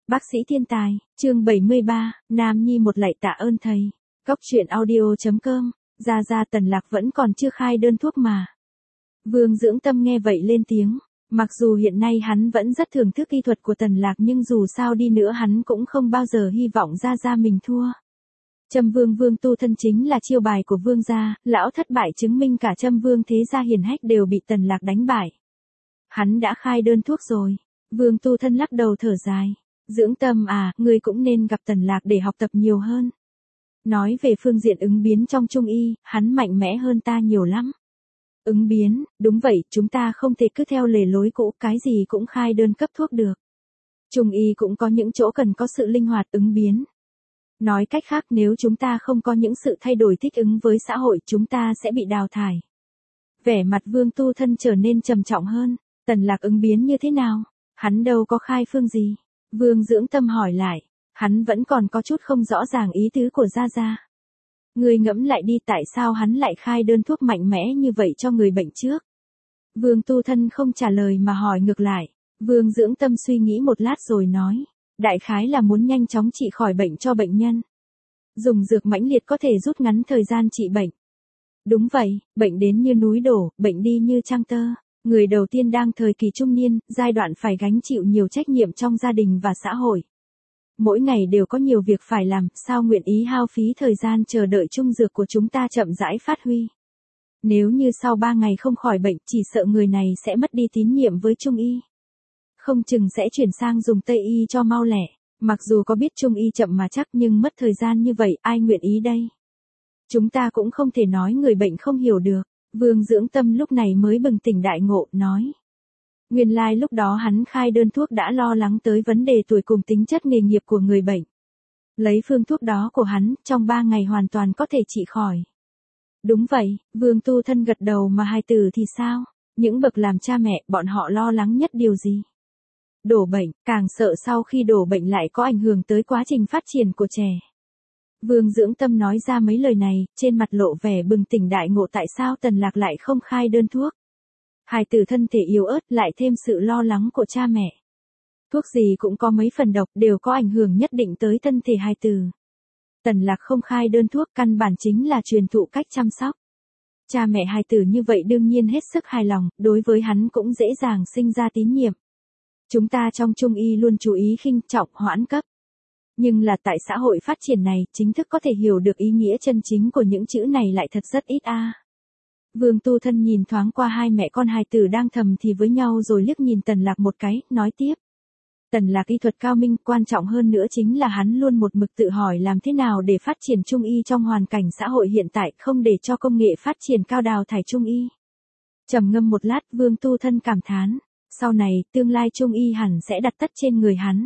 Bác sĩ thiên tài, chương 73, Nam Nhi một lạy tạ ơn thầy. Cóc truyện audio.com, Gia Tần Lạc vẫn còn chưa khai đơn thuốc mà. Vương Dưỡng Tâm nghe vậy lên tiếng, mặc dù hiện nay hắn vẫn rất thưởng thức y thuật của Tần Lạc nhưng dù sao đi nữa hắn cũng không bao giờ hy vọng Gia mình thua. Trâm Vương Vương Tu Thân chính là chiêu bài của Vương gia, lão thất bại chứng minh cả Trâm Vương thế gia hiển hách đều bị Tần Lạc đánh bại. Hắn đã khai đơn thuốc rồi. Vương Tu Thân lắc đầu thở dài. Dưỡng Tâm à, ngươi cũng nên gặp Tần Lạc để học tập nhiều hơn. Nói về phương diện ứng biến trong trung y, hắn mạnh mẽ hơn ta nhiều lắm. Ứng biến, đúng vậy, chúng ta không thể cứ theo lề lối cũ, cái gì cũng khai đơn cấp thuốc được. Trung y cũng có những chỗ cần có sự linh hoạt ứng biến. Nói cách khác, nếu chúng ta không có những sự thay đổi thích ứng với xã hội, chúng ta sẽ bị đào thải. Vẻ mặt Vương Tu Thân trở nên trầm trọng hơn. Tần Lạc ứng biến như thế nào? Hắn đâu có khai phương gì? Vương Dưỡng Tâm hỏi lại. Hắn vẫn còn có chút không rõ ràng ý tứ của Gia. Ngươi ngẫm lại đi, tại sao hắn lại khai đơn thuốc mạnh mẽ như vậy cho người bệnh trước? Vương Tu Thân không trả lời mà hỏi ngược lại. Vương Dưỡng Tâm suy nghĩ một lát rồi nói. Đại khái là muốn nhanh chóng trị khỏi bệnh cho bệnh nhân. Dùng dược mãnh liệt có thể rút ngắn thời gian trị bệnh. Đúng vậy, bệnh đến như núi đổ, bệnh đi như trăng tơ. Người đầu tiên đang thời kỳ trung niên, giai đoạn phải gánh chịu nhiều trách nhiệm trong gia đình và xã hội. Mỗi ngày đều có nhiều việc phải làm, sao nguyện ý hao phí thời gian chờ đợi trung dược của chúng ta chậm rãi phát huy. Nếu như sau 3 ngày không khỏi bệnh, chỉ sợ người này sẽ mất đi tín nhiệm với trung y. Không chừng sẽ chuyển sang dùng Tây y cho mau lẹ. Mặc dù có biết trung y chậm mà chắc nhưng mất thời gian như vậy, ai nguyện ý đây? Chúng ta cũng không thể nói người bệnh không hiểu được. Vương Dưỡng Tâm lúc này mới bừng tỉnh đại ngộ, nói. Nguyên lai lúc đó hắn khai đơn thuốc đã lo lắng tới vấn đề tuổi cùng tính chất nghề nghiệp của người bệnh. Lấy phương thuốc đó của hắn, trong 3 ngày hoàn toàn có thể trị khỏi. Đúng vậy, Vương Tu Thân gật đầu, mà hài tử thì sao? Những bậc làm cha mẹ, bọn họ lo lắng nhất điều gì? Đổ bệnh, càng sợ sau khi đổ bệnh lại có ảnh hưởng tới quá trình phát triển của trẻ. Vương Dưỡng Tâm nói ra mấy lời này, trên mặt lộ vẻ bừng tỉnh đại ngộ tại sao Tần Lạc lại không khai đơn thuốc. Hài tử thân thể yếu ớt lại thêm sự lo lắng của cha mẹ. Thuốc gì cũng có mấy phần độc, đều có ảnh hưởng nhất định tới thân thể hài tử. Tần Lạc không khai đơn thuốc căn bản chính là truyền thụ cách chăm sóc. Cha mẹ hài tử như vậy đương nhiên hết sức hài lòng, đối với hắn cũng dễ dàng sinh ra tín nhiệm. Chúng ta trong trung y luôn chú ý khinh trọng hoãn cấp. Nhưng là tại xã hội phát triển này, chính thức có thể hiểu được ý nghĩa chân chính của những chữ này lại thật rất ít a. Vương Tu Thân nhìn thoáng qua hai mẹ con hài tử đang thầm thì với nhau rồi liếc nhìn Tần Lạc một cái, nói tiếp. Tần Lạc y thuật cao minh, quan trọng hơn nữa chính là hắn luôn một mực tự hỏi làm thế nào để phát triển trung y trong hoàn cảnh xã hội hiện tại, không để cho công nghệ phát triển cao đào thải trung y. Trầm ngâm một lát, Vương Tu Thân cảm thán, sau này, tương lai trung y hẳn sẽ đặt tất trên người hắn.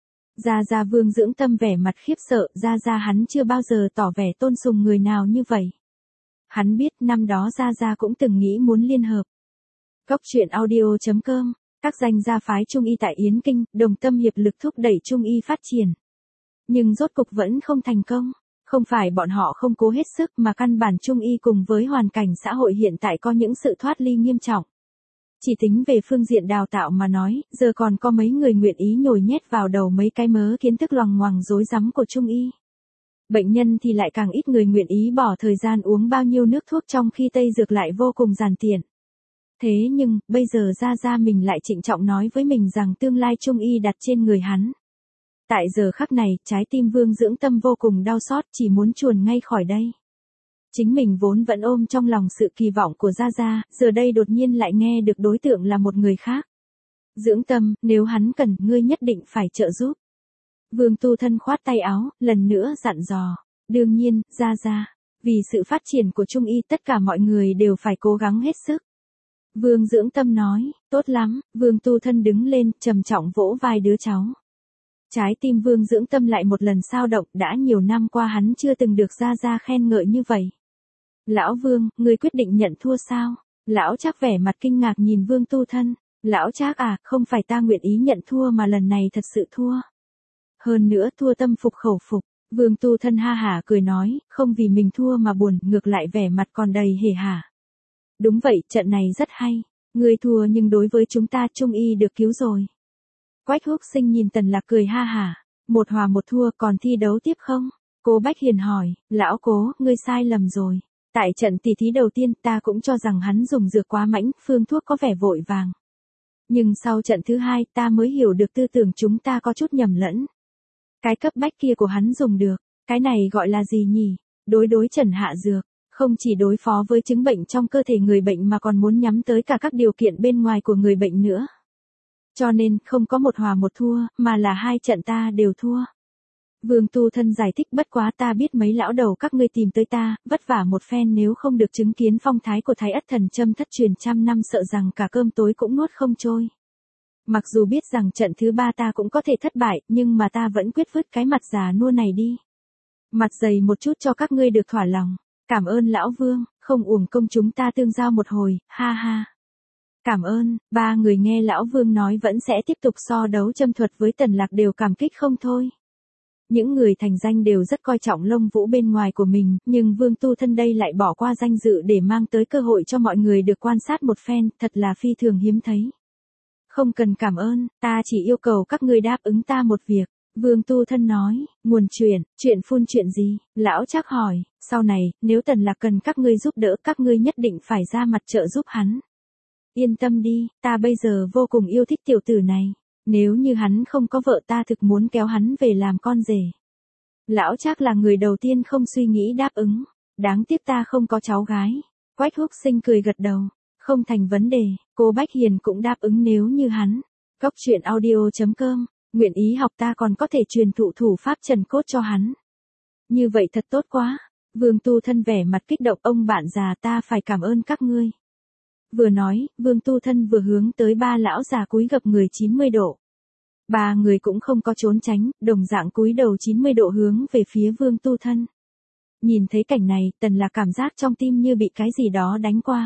Gia Vương Dưỡng Tâm vẻ mặt khiếp sợ, Gia hắn chưa bao giờ tỏ vẻ tôn sùng người nào như vậy. Hắn biết năm đó Gia cũng từng nghĩ muốn liên hợp. Cóc truyện audio.com, các danh gia phái trung y tại Yến Kinh, đồng tâm hiệp lực thúc đẩy trung y phát triển. Nhưng rốt cục vẫn không thành công. Không phải bọn họ không cố hết sức mà căn bản trung y cùng với hoàn cảnh xã hội hiện tại có những sự thoát ly nghiêm trọng. Chỉ tính về phương diện đào tạo mà nói, giờ còn có mấy người nguyện ý nhồi nhét vào đầu mấy cái mớ kiến thức loằng ngoằng rối rắm của trung y. Bệnh nhân thì lại càng ít người nguyện ý bỏ thời gian uống bao nhiêu nước thuốc trong khi Tây dược lại vô cùng giản tiện. Thế nhưng, bây giờ Gia mình lại trịnh trọng nói với mình rằng tương lai trung y đặt trên người hắn. Tại giờ khắc này, trái tim Vương Dưỡng Tâm vô cùng đau xót, chỉ muốn chuồn ngay khỏi đây. Chính mình vốn vẫn ôm trong lòng sự kỳ vọng của Gia, giờ đây đột nhiên lại nghe được đối tượng là một người khác. Dưỡng Tâm, nếu hắn cần, ngươi nhất định phải trợ giúp. Vương Tu Thân khoát tay áo, lần nữa dặn dò. Đương nhiên, Gia, vì sự phát triển của trung y tất cả mọi người đều phải cố gắng hết sức. Vương Dưỡng Tâm nói, tốt lắm, Vương Tu Thân đứng lên, trầm trọng vỗ vai đứa cháu. Trái tim Vương Dưỡng Tâm lại một lần xao động, đã nhiều năm qua hắn chưa từng được Gia khen ngợi như vậy. Lão Vương, ngươi quyết định nhận thua sao? Lão Trác vẻ mặt kinh ngạc nhìn Vương Tu Thân. Lão Trác à, không phải ta nguyện ý nhận thua mà lần này thật sự thua. Hơn nữa thua tâm phục khẩu phục. Vương Tu Thân ha hả cười nói, không vì mình thua mà buồn, ngược lại vẻ mặt còn đầy hề hả. Đúng vậy, trận này rất hay. Ngươi thua nhưng đối với chúng ta trung y được cứu rồi. Quách Húc Sinh nhìn Tần Lạc cười ha hả. Một hòa một thua còn thi đấu tiếp không? Cố Bách Hiền hỏi, lão Cố, ngươi sai lầm rồi. Tại trận tỷ thí đầu tiên ta cũng cho rằng hắn dùng dược quá mãnh, phương thuốc có vẻ vội vàng. Nhưng sau trận thứ hai ta mới hiểu được tư tưởng chúng ta có chút nhầm lẫn. Cái cấp bách kia của hắn dùng được, cái này gọi là gì nhỉ? Đối trần hạ dược, không chỉ đối phó với chứng bệnh trong cơ thể người bệnh mà còn muốn nhắm tới cả các điều kiện bên ngoài của người bệnh nữa. Cho nên không có một hòa một thua, mà là hai trận ta đều thua. Vương Tu Thân giải thích bất quá ta biết mấy lão đầu các ngươi tìm tới ta, vất vả một phen nếu không được chứng kiến phong thái của Thái Ất Thần Châm thất truyền trăm năm sợ rằng cả cơm tối cũng nuốt không trôi. Mặc dù biết rằng trận thứ ba ta cũng có thể thất bại, nhưng mà ta vẫn quyết vứt cái mặt già nua này đi. Mặt dày một chút cho các ngươi được thỏa lòng. Cảm ơn lão Vương, không uổng công chúng ta tương giao một hồi, ha ha. Cảm ơn, ba người nghe lão Vương nói vẫn sẽ tiếp tục so đấu châm thuật với Tần Lạc đều cảm kích không thôi. Những người thành danh đều rất coi trọng lông vũ bên ngoài của mình, nhưng Vương Tu Thân đây lại bỏ qua danh dự để mang tới cơ hội cho mọi người được quan sát một phen, thật là phi thường hiếm thấy. Không cần cảm ơn, ta chỉ yêu cầu các ngươi đáp ứng ta một việc. Vương Tu Thân nói, nguồn chuyện phun chuyện gì? Lão Trác hỏi, sau này, nếu Tần Lạc cần các ngươi giúp đỡ các ngươi nhất định phải ra mặt trợ giúp hắn. Yên tâm đi, ta bây giờ vô cùng yêu thích tiểu tử này. Nếu như hắn không có vợ ta thực muốn kéo hắn về làm con rể. Lão Trác là người đầu tiên không suy nghĩ đáp ứng. Đáng tiếc ta không có cháu gái. Quách Húc Sinh cười gật đầu. Không thành vấn đề, cô Bách Hiền cũng đáp ứng nếu như hắn. Cốc truyện audio.com, nguyện ý học ta còn có thể truyền thụ thủ pháp trần cốt cho hắn. Như vậy thật tốt quá. Vương Tu Thân vẻ mặt kích động, ông bạn già ta phải cảm ơn các ngươi. Vừa nói, Vương Tu Thân vừa hướng tới ba lão già cúi gập người 90 độ. Ba người cũng không có trốn tránh, đồng dạng cúi đầu 90 độ hướng về phía Vương Tu Thân. Nhìn thấy cảnh này, Tần Lạc cảm giác trong tim như bị cái gì đó đánh qua.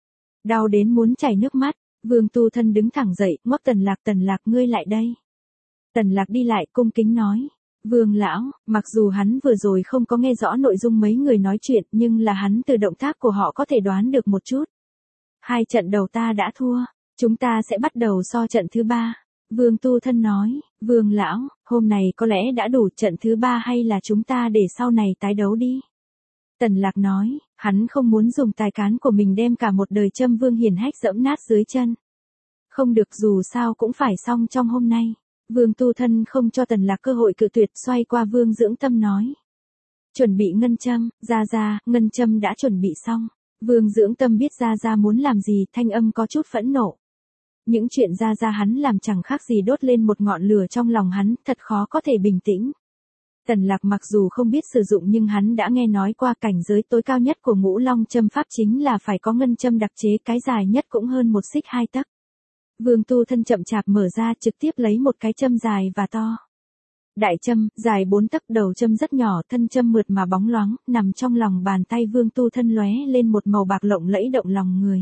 Đau đến muốn chảy nước mắt, Vương Tu Thân đứng thẳng dậy, ngoắc Tần Lạc ngươi lại đây. Tần Lạc đi lại cung kính nói. Vương lão, mặc dù hắn vừa rồi không có nghe rõ nội dung mấy người nói chuyện nhưng là hắn từ động tác của họ có thể đoán được một chút. Hai trận đầu ta đã thua, chúng ta sẽ bắt đầu so trận thứ ba. Vương Tu Thân nói, Vương lão, hôm này có lẽ đã đủ, trận thứ ba hay là chúng ta để sau này tái đấu đi. Tần Lạc nói, hắn không muốn dùng tài cán của mình đem cả một đời châm Vương hiển hách dẫm nát dưới chân. Không được, dù sao cũng phải xong trong hôm nay. Vương Tu Thân không cho Tần Lạc cơ hội cự tuyệt, xoay qua Vương Dưỡng Tâm nói. Chuẩn bị ngân châm, ra, ngân châm đã chuẩn bị xong. Vương Dưỡng Tâm biết ra muốn làm gì, thanh âm có chút phẫn nộ. Những chuyện ra hắn làm chẳng khác gì đốt lên một ngọn lửa trong lòng hắn, thật khó có thể bình tĩnh. Tần Lạc mặc dù không biết sử dụng nhưng hắn đã nghe nói qua cảnh giới tối cao nhất của Ngũ Long châm pháp chính là phải có ngân châm đặc chế, cái dài nhất cũng hơn 1 xích 2 tấc. Vương Tu Thân chậm chạp mở ra, trực tiếp lấy một cái châm dài và to. Đại châm, dài 4 tấc, đầu châm rất nhỏ, thân châm mượt mà bóng loáng, nằm trong lòng bàn tay Vương Tu Thân lóe lên một màu bạc lộng lẫy động lòng người.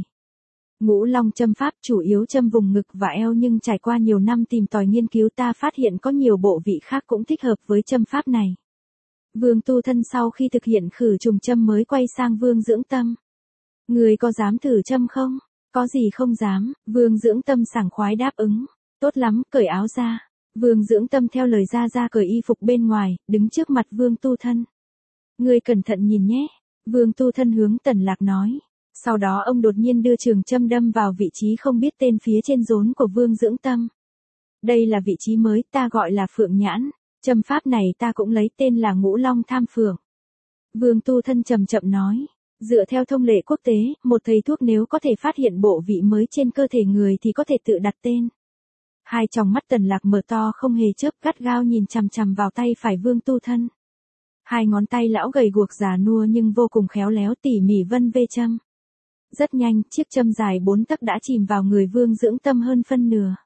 Ngũ Long châm pháp chủ yếu châm vùng ngực và eo, nhưng trải qua nhiều năm tìm tòi nghiên cứu ta phát hiện có nhiều bộ vị khác cũng thích hợp với châm pháp này. Vương Tu Thân sau khi thực hiện khử trùng châm mới quay sang Vương Dưỡng Tâm. Người có dám thử châm không? Có gì không dám, Vương Dưỡng Tâm sảng khoái đáp ứng. Tốt lắm, cởi áo ra. Vương Dưỡng Tâm theo lời ra cởi y phục bên ngoài, đứng trước mặt Vương Tu Thân. Ngươi cẩn thận nhìn nhé. Vương Tu Thân hướng Tần Lạc nói. Sau đó ông đột nhiên đưa trường châm đâm vào vị trí không biết tên phía trên rốn của Vương Dưỡng Tâm. Đây là vị trí mới, ta gọi là Phượng Nhãn. Châm pháp này ta cũng lấy tên là Ngũ Long Tham Phượng. Vương Tu Thân chậm chậm nói. Dựa theo thông lệ quốc tế, một thầy thuốc nếu có thể phát hiện bộ vị mới trên cơ thể người thì có thể tự đặt tên. Hai tròng mắt Tần Lạc mở to không hề chớp, gắt gao nhìn chằm chằm vào tay phải Vương Tu Thân. Hai ngón tay lão gầy guộc già nua nhưng vô cùng khéo léo tỉ mỉ vân vê châm. Rất nhanh, chiếc châm dài 4 tấc đã chìm vào người Vương Dưỡng Tâm hơn phân nửa.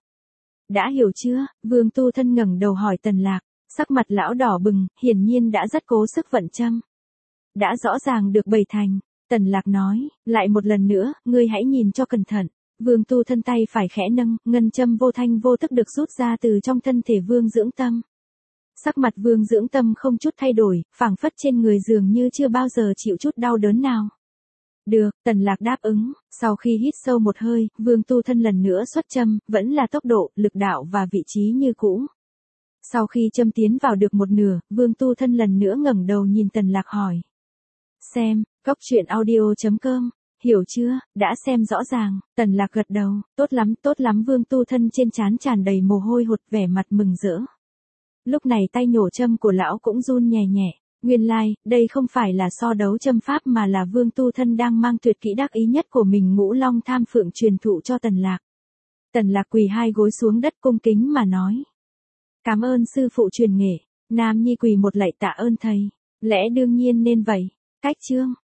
Đã hiểu chưa? Vương Tu Thân ngẩng đầu hỏi Tần Lạc, sắc mặt lão đỏ bừng, hiển nhiên đã rất cố sức vận châm. Đã rõ ràng được 7 thành. Tần Lạc nói, lại một lần nữa, ngươi hãy nhìn cho cẩn thận. Vương Tu Thân tay phải khẽ nâng, ngân châm vô thanh vô tức được rút ra từ trong thân thể Vương Dưỡng Tâm. Sắc mặt Vương Dưỡng Tâm không chút thay đổi, phảng phất trên người dường như chưa bao giờ chịu chút đau đớn nào. Được, Tần Lạc đáp ứng, sau khi hít sâu một hơi, Vương Tu Thân lần nữa xuất châm, vẫn là tốc độ, lực đạo và vị trí như cũ. Sau khi châm tiến vào được một nửa, Vương Tu Thân lần nữa ngẩng đầu nhìn Tần Lạc hỏi. Xem, Cốc truyện audio.com, hiểu chưa, đã xem rõ ràng, Tần Lạc gật đầu, tốt lắm Vương Tu Thân trên trán tràn đầy mồ hôi hột vẻ mặt mừng rỡ. Lúc này tay nhổ châm của lão cũng run nhẹ nhẹ. Nguyên lai, đây không phải là so đấu châm pháp mà là Vương Tu Thân đang mang tuyệt kỹ đắc ý nhất của mình Ngũ Long Tham Phượng truyền thụ cho Tần Lạc. Tần Lạc quỳ hai gối xuống đất cung kính mà nói. Cảm ơn sư phụ truyền nghệ. Nam Nhi quỳ một lạy tạ ơn thầy. Lẽ đương nhiên nên vậy. Cách chương.